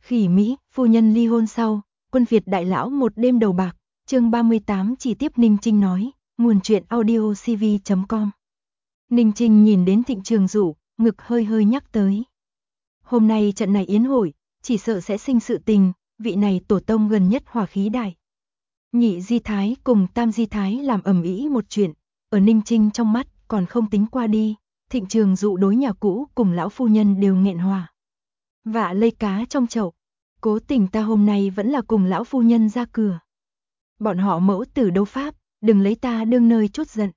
Khỉ Mỹ, phu nhân ly hôn sau, quân Việt đại lão một đêm đầu bạc, chương 38 chỉ tiếp Ninh Trinh nói, nguồn truyện audio cv.com. Ninh Trinh nhìn đến Thịnh Trường Dụ, ngực hơi hơi nhắc tới. Hôm nay trận này yến hội, chỉ sợ sẽ sinh sự tình, vị này tổ tông gần nhất hỏa khí đại. Nhị Di Thái cùng Tam Di Thái làm ầm ĩ một chuyện, ở Ninh Trinh trong mắt còn không tính qua đi, Thịnh Trường Dụ đối nhà cũ cùng lão phu nhân đều nghẹn hòa. Vạ lây cá trong chậu, cố tình ta hôm nay vẫn là cùng lão phu nhân ra cửa. Bọn họ mẫu tử đấu pháp, đừng lấy ta đương nơi chút giận.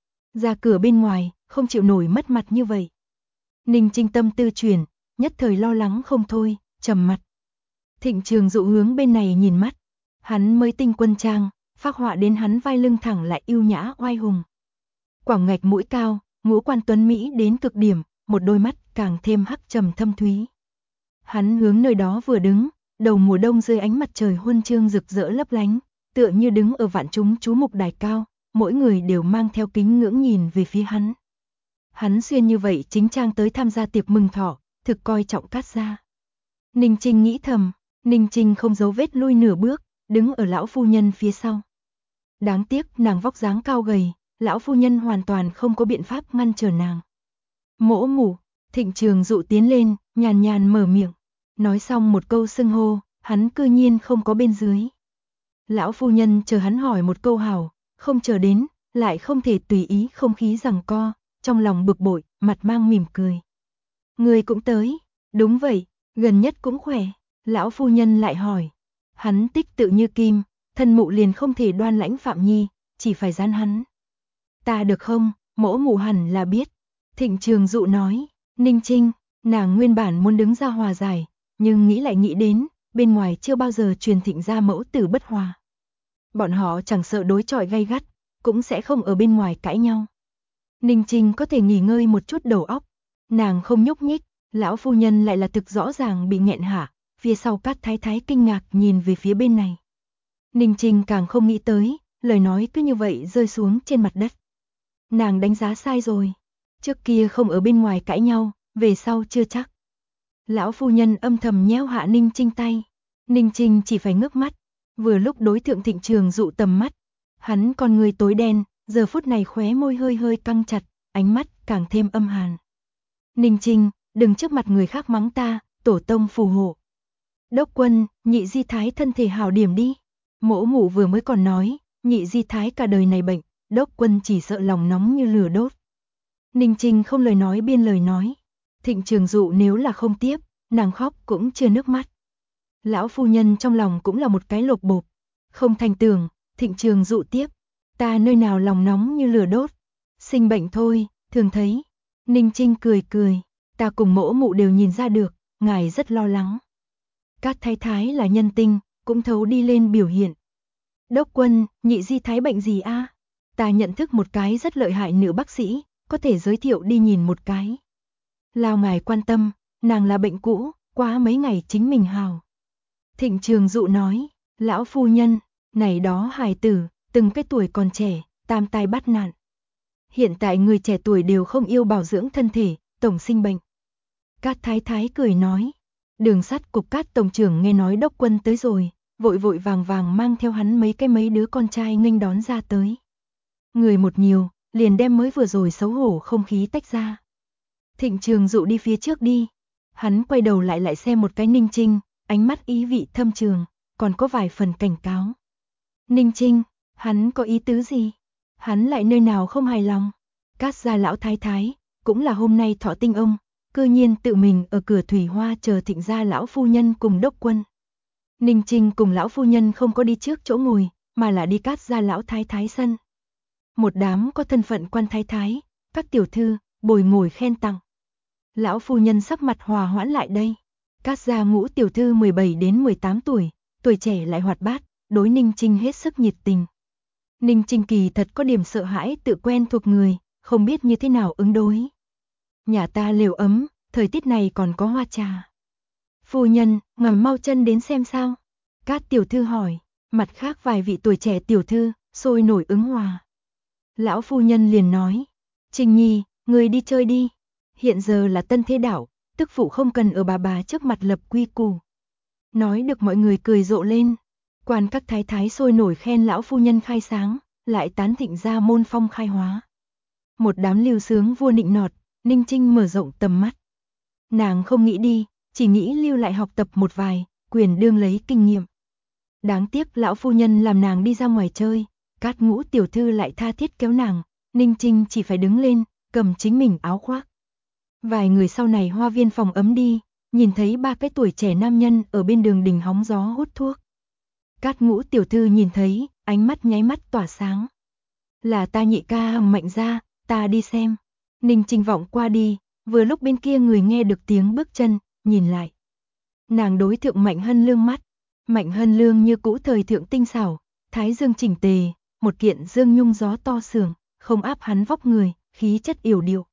Ra cửa bên ngoài, không chịu nổi mất mặt như vậy. Ninh Trinh tâm tư chuyển, nhất thời lo lắng không thôi, trầm mặt. Thịnh Trường Dụ hướng bên này nhìn mắt, hắn mới tinh quân trang, phác họa đến hắn vai lưng thẳng lại yêu nhã oai hùng. Quảng ngạch mũi cao, ngũ quan tuấn mỹ đến cực điểm, một đôi mắt càng thêm hắc trầm thâm thúy. Hắn hướng nơi đó vừa đứng, đầu mùa đông dưới ánh mặt trời huân chương rực rỡ lấp lánh, tựa như đứng ở vạn chúng chú mục đài cao, mỗi người đều mang theo kính ngưỡng nhìn về phía hắn. Hắn xuyên như vậy chính trang tới tham gia tiệc mừng thọ, thực coi trọng Cát gia. Ninh Trinh nghĩ thầm, Ninh Trinh không giấu vết lui nửa bước, đứng ở lão phu nhân phía sau. Đáng tiếc nàng vóc dáng cao gầy, lão phu nhân hoàn toàn không có biện pháp ngăn trở nàng. Mỗ mủ, Thịnh Trường Dụ tiến lên, nhàn nhàn mở miệng. Nói xong một câu xưng hô, hắn cư nhiên không có bên dưới. Lão phu nhân chờ hắn hỏi một câu hảo, không chờ đến, lại không thể tùy ý không khí giằng co, trong lòng bực bội, mặt mang mỉm cười. Người cũng tới, đúng vậy, gần nhất cũng khỏe, lão phu nhân lại hỏi. Hắn tích tự như kim, thân mụ liền không thể đoan lãnh Phạm Nhi, chỉ phải gian hắn. Ta được không, mỗ mụ hẳn là biết. Thịnh Trường Dụ nói, Ninh Trinh, nàng nguyên bản muốn đứng ra hòa giải, nhưng nghĩ lại nghĩ đến, bên ngoài chưa bao giờ truyền Thịnh ra mẫu tử bất hòa. Bọn họ chẳng sợ đối chọi gay gắt, cũng sẽ không ở bên ngoài cãi nhau. Ninh Trinh có thể nghỉ ngơi một chút đầu óc, nàng không nhúc nhích, lão phu nhân lại là thực rõ ràng bị nghẹn hả, phía sau Cát Thái Thái kinh ngạc nhìn về phía bên này. Ninh Trinh càng không nghĩ tới, lời nói cứ như vậy rơi xuống trên mặt đất. Nàng đánh giá sai rồi, trước kia không ở bên ngoài cãi nhau, về sau chưa chắc. Lão phu nhân âm thầm nhéo hạ Ninh Trinh tay, Ninh Trinh chỉ phải ngước mắt, vừa lúc đối thượng Thịnh Trường Dụ tầm mắt. Hắn con người tối đen, giờ phút này khóe môi hơi hơi căng chặt, ánh mắt càng thêm âm hàn. Ninh Trinh, đừng trước mặt người khác mắng ta, tổ tông phù hộ. Đốc quân, nhị Di Thái thân thể hảo điểm đi. Mỗ mụ vừa mới còn nói, nhị Di Thái cả đời này bệnh, đốc quân chỉ sợ lòng nóng như lửa đốt. Ninh Trinh không lời nói biên lời nói. Thịnh Trường Dụ nếu là không tiếp, nàng khóc cũng chưa nước mắt. Lão phu nhân trong lòng cũng là một cái lột bột. Không thành tưởng, Thịnh Trường Dụ tiếp. Ta nơi nào lòng nóng như lửa đốt. Sinh bệnh thôi, thường thấy. Ninh Trinh cười cười. Ta cùng mỗ mụ đều nhìn ra được, ngài rất lo lắng. Cát Thái Thái là nhân tinh, cũng thấu đi lên biểu hiện. Đốc quân, nhị Di Thái bệnh gì a? Ta nhận thức một cái rất lợi hại nữ bác sĩ, có thể giới thiệu đi nhìn một cái. Lao ngài quan tâm, nàng là bệnh cũ, quá mấy ngày chính mình hào. Thịnh Trường Dụ nói, lão phu nhân, này đó hài tử, từng cái tuổi còn trẻ, tam tai bắt nạn. Hiện tại người trẻ tuổi đều không yêu bảo dưỡng thân thể, tổng sinh bệnh. Cát Thái Thái cười nói, đường sắt cục Cát tổng trưởng nghe nói đốc quân tới rồi, vội vội vàng vàng mang theo hắn mấy đứa con trai nghênh đón ra tới. Người một nhiều, liền đem mới vừa rồi xấu hổ không khí tách ra. Thịnh Trường Dụ đi phía trước đi, hắn quay đầu lại xem một cái Ninh Trinh, ánh mắt ý vị thâm trường, còn có vài phần cảnh cáo. Ninh Trinh, hắn có ý tứ gì? Hắn lại nơi nào không hài lòng? Cát gia lão thái thái, cũng là hôm nay thọ tinh ông, cư nhiên tự mình ở cửa thủy hoa chờ Thịnh gia lão phu nhân cùng đốc quân. Ninh Trinh cùng lão phu nhân không có đi trước chỗ ngồi, mà là đi Cát gia lão thái thái sân. Một đám có thân phận quan thái thái, các tiểu thư, bồi ngồi khen tặng. Lão phu nhân sắc mặt hòa hoãn lại đây. Cát gia ngũ tiểu thư 17 đến 18 tuổi, tuổi trẻ lại hoạt bát, đối Ninh Trinh hết sức nhiệt tình. Ninh Trinh kỳ thật có điểm sợ hãi tự quen thuộc người, không biết như thế nào ứng đối. Nhà ta lều ấm, thời tiết này còn có hoa trà. Phu nhân, ngầm mau chân đến xem sao? Cát tiểu thư hỏi, mặt khác vài vị tuổi trẻ tiểu thư, sôi nổi ứng hòa. Lão phu nhân liền nói, Trinh Nhi, người đi chơi đi. Hiện giờ là tân thế đạo, tức phụ không cần ở bà trước mặt lập quy củ. Nói được mọi người cười rộ lên. Quan các thái thái sôi nổi khen lão phu nhân khai sáng, lại tán thịnh ra môn phong khai hóa. Một đám lưu sướng vua nịnh nọt, Ninh Trinh mở rộng tầm mắt. Nàng không nghĩ đi, chỉ nghĩ lưu lại học tập một vài, quyền đương lấy kinh nghiệm. Đáng tiếc lão phu nhân làm nàng đi ra ngoài chơi, Cát Ngũ tiểu thư lại tha thiết kéo nàng, Ninh Trinh chỉ phải đứng lên, cầm chính mình áo khoác. Vài người sau này hoa viên phòng ấm đi, nhìn thấy ba cái tuổi trẻ nam nhân ở bên đường đình hóng gió hút thuốc. Cát Ngũ tiểu thư nhìn thấy, ánh mắt nháy mắt tỏa sáng. Là ta nhị ca Mạnh gia, ta đi xem. Ninh Trinh vọng qua đi, vừa lúc bên kia người nghe được tiếng bước chân, nhìn lại. Nàng đối thượng Mạnh Hân Lương mắt. Mạnh Hân Lương như cũ thời thượng tinh xảo, thái dương chỉnh tề, một kiện dương nhung gió to sưởng, không áp hắn vóc người, khí chất yểu điệu.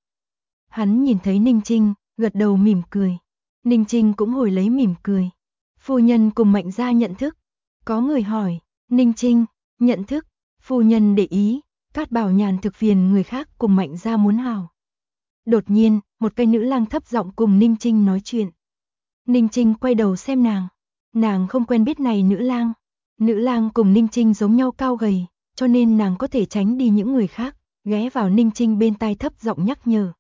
Hắn nhìn thấy Ninh Trinh, gật đầu mỉm cười. Ninh Trinh cũng hồi lấy mỉm cười. Phu nhân cùng Mạnh gia nhận thức. Có người hỏi, Ninh Trinh, nhận thức. Phu nhân để ý, Cát Bảo Nhàn thực phiền người khác cùng Mạnh gia muốn hảo. Đột nhiên, một cái nữ lang thấp giọng cùng Ninh Trinh nói chuyện. Ninh Trinh quay đầu xem nàng. Nàng không quen biết này nữ lang. Nữ lang cùng Ninh Trinh giống nhau cao gầy, cho nên nàng có thể tránh đi những người khác, ghé vào Ninh Trinh bên tai thấp giọng nhắc nhở.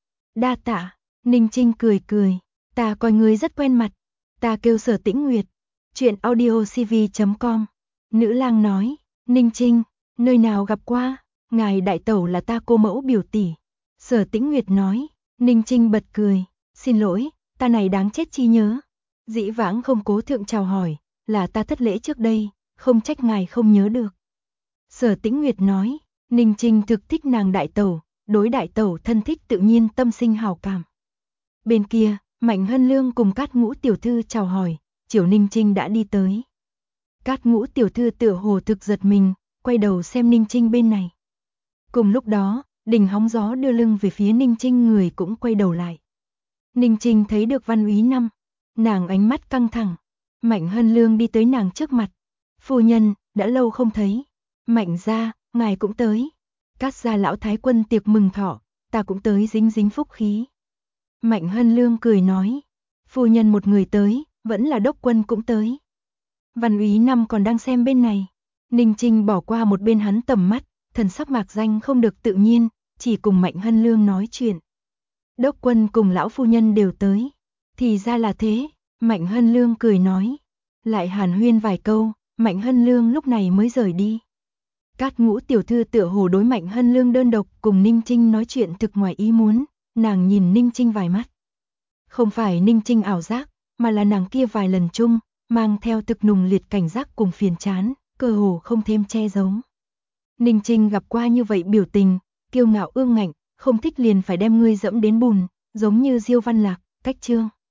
Đa tạ, Ninh Trinh cười cười, ta coi người rất quen mặt, ta kêu Sở Tĩnh Nguyệt, chuyện audiocv.com. Nữ lang nói, Ninh Trinh, nơi nào gặp qua, ngài đại tẩu là ta cô mẫu biểu tỷ. Sở Tĩnh Nguyệt nói, Ninh Trinh bật cười, xin lỗi, ta này đáng chết chi nhớ. Dĩ vãng không cố thượng chào hỏi, là ta thất lễ trước đây, không trách ngài không nhớ được. Sở Tĩnh Nguyệt nói, Ninh Trinh thực thích nàng đại tẩu, đối đại tẩu thân thích tự nhiên tâm sinh hảo cảm. Bên kia, Mạnh Hân Lương cùng Cát Ngũ tiểu thư chào hỏi, chiều Ninh Trinh đã đi tới. Cát Ngũ tiểu thư tựa hồ thực giật mình, quay đầu xem Ninh Trinh bên này. Cùng lúc đó, Đình Hóng Gió đưa lưng về phía Ninh Trinh, người cũng quay đầu lại. Ninh Trinh thấy được Văn Úy Năm, nàng ánh mắt căng thẳng. Mạnh Hân Lương đi tới nàng trước mặt. Phu nhân, đã lâu không thấy. Mạnh gia, ngài cũng tới. Cát gia lão thái quân tiệc mừng thọ, ta cũng tới dính dính phúc khí. Mạnh Hân Lương cười nói. Phu nhân một người tới, vẫn là đốc quân cũng tới. Văn Úy Năm còn đang xem bên này. Ninh Trinh bỏ qua một bên hắn tầm mắt, thần sắc mạc danh không được tự nhiên, chỉ cùng Mạnh Hân Lương nói chuyện. Đốc quân cùng lão phu nhân đều tới. Thì ra là thế, Mạnh Hân Lương cười nói. Lại hàn huyên vài câu, Mạnh Hân Lương lúc này mới rời đi. Cát Ngũ tiểu thư tựa hồ đối Mạnh Hân Lương đơn độc cùng Ninh Trinh nói chuyện thực ngoài ý muốn, nàng nhìn Ninh Trinh vài mắt. Không phải Ninh Trinh ảo giác, mà là nàng kia vài lần chung, mang theo thực nùng liệt cảnh giác cùng phiền chán, cơ hồ không thêm che giấu. Ninh Trinh gặp qua như vậy biểu tình, kiêu ngạo ương ngạnh, không thích liền phải đem ngươi dẫm đến bùn, giống như Diêu Văn Lạc, Cách Chương.